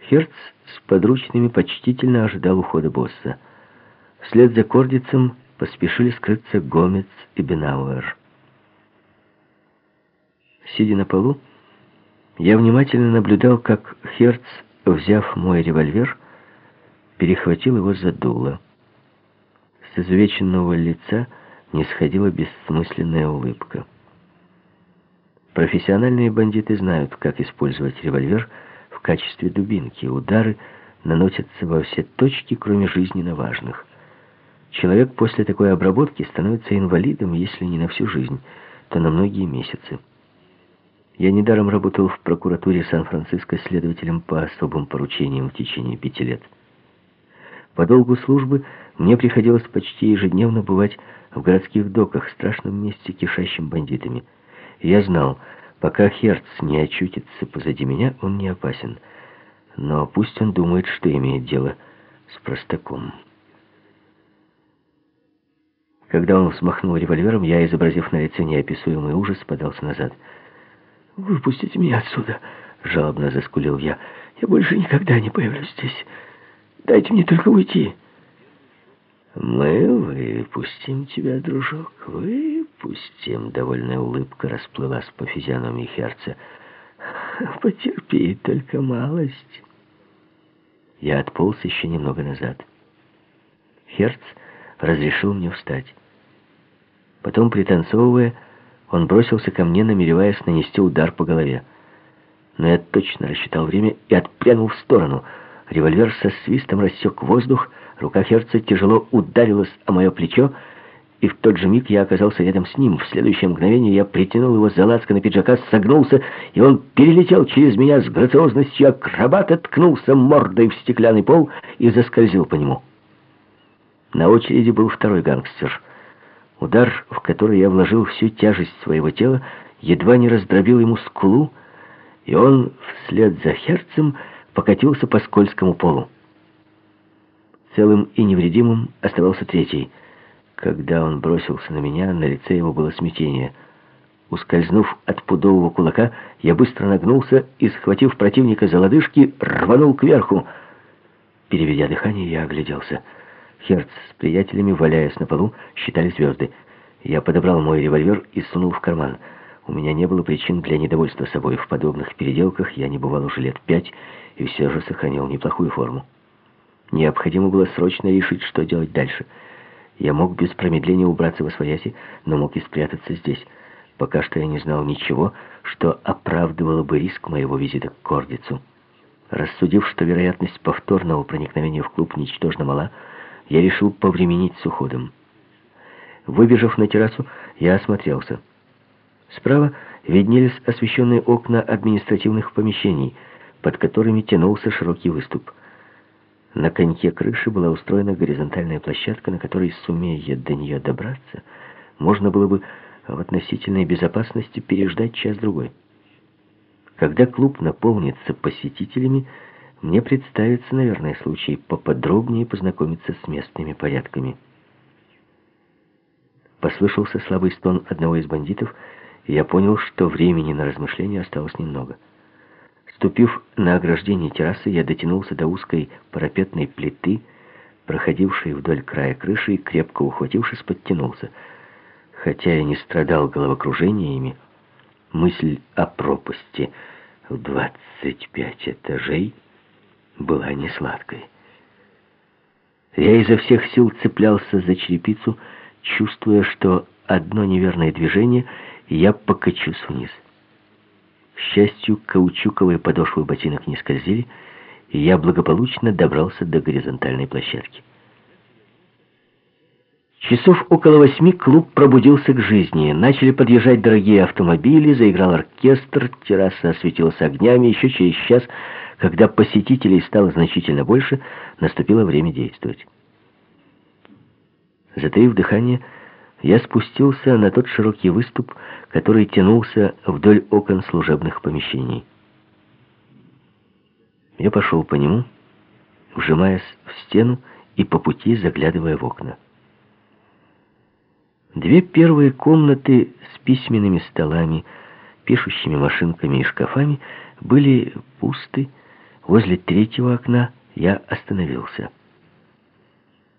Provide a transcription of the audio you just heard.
Херц с подручными почтительно ожидал ухода босса. Вслед за Кордицем поспешили скрыться Гомец и Бенауэр. Сидя на полу, я внимательно наблюдал, как Херц, взяв мой револьвер, перехватил его за дуло. С изувеченного лица не сходила бессмысленная улыбка. Профессиональные бандиты знают, как использовать револьвер в качестве дубинки. Удары наносятся во все точки, кроме жизненно важных. Человек после такой обработки становится инвалидом, если не на всю жизнь, то на многие месяцы. Я недаром работал в прокуратуре Сан-Франциско следователем по особым поручениям в течение 5 лет. По долгу службы мне приходилось почти ежедневно бывать в городских доках, страшном месте, кишащем бандитами. Я знал, пока Херц не очутится позади меня, он не опасен. Но пусть он думает, что имеет дело с простаком. Когда он взмахнул револьвером, я, изобразив на лице неописуемый ужас, подался назад. «Выпустите меня отсюда!» — жалобно заскулил я. «Я больше никогда не появлюсь здесь. Дайте мне только уйти!» «Мы выпустим тебя, дружок, выпустим!» Довольная улыбка расплылась по физиономии Херца. «Потерпи только малость!» Я отполз еще немного назад. Херц разрешил мне встать. Потом, пританцовывая, он бросился ко мне, намереваясь нанести удар по голове. Но я точно рассчитал время и отпрянул в сторону. Револьвер со свистом рассек воздух, рука Херца тяжело ударилась о мое плечо, и в тот же миг я оказался рядом с ним. В следующее мгновение я притянул его за лацканы пиджака, согнулся, и он перелетел через меня с грациозностью акробата, ткнулся мордой в стеклянный пол и заскользил по нему. На очереди был второй гангстер. Удар, в который я вложил всю тяжесть своего тела, едва не раздробил ему скулу, и он вслед за Херцем покатился по скользкому полу. Целым и невредимым оставался третий. Когда он бросился на меня, на лице его было смятение. Ускользнув от пудового кулака, я быстро нагнулся и, схватив противника за лодыжки, рванул кверху. Переведя дыхание, я огляделся. Херц с приятелями, валяясь на полу, считали звезды. Я подобрал мой револьвер и сунул в карман. У меня не было причин для недовольства собой. В подобных переделках я не бывал уже лет 5 и все же сохранил неплохую форму. Необходимо было срочно решить, что делать дальше. Я мог без промедления убраться восвояси, но мог и спрятаться здесь. Пока что я не знал ничего, что оправдывало бы риск моего визита к Кордицу. Рассудив, что вероятность повторного проникновения в клуб ничтожно мала, я решил повременить с уходом. Выбежав на террасу, я осмотрелся. Справа виднелись освещенные окна административных помещений, под которыми тянулся широкий выступ. На коньке крыши была устроена горизонтальная площадка, на которой, сумея до нее добраться, можно было бы в относительной безопасности переждать час-другой. Когда клуб наполнится посетителями, мне представится, наверное, случай поподробнее познакомиться с местными порядками. Послышался слабый стон одного из бандитов, и я понял, что времени на размышления осталось немного. Ступив на ограждение террасы, я дотянулся до узкой парапетной плиты, проходившей вдоль края крыши, и, крепко ухватившись, подтянулся. Хотя я не страдал головокружениями, мысль о пропасти в 25 этажей была не сладкой. Я изо всех сил цеплялся за черепицу, чувствуя, что одно неверное движение, и я покачусь вниз. К счастью, каучуковые подошвы ботинок не скользили, и я благополучно добрался до горизонтальной площадки. Часов около 8 клуб пробудился к жизни. Начали подъезжать дорогие автомобили, заиграл оркестр, терраса осветилась огнями. Еще через час, когда посетителей стало значительно больше, наступило время действовать. Затаив дыхание, я спустился на тот широкий выступ, который тянулся вдоль окон служебных помещений. Я пошел по нему, вжимаясь в стену и по пути заглядывая в окна. 2 первые комнаты с письменными столами, пишущими машинками и шкафами были пусты, Возле третьего окна я остановился.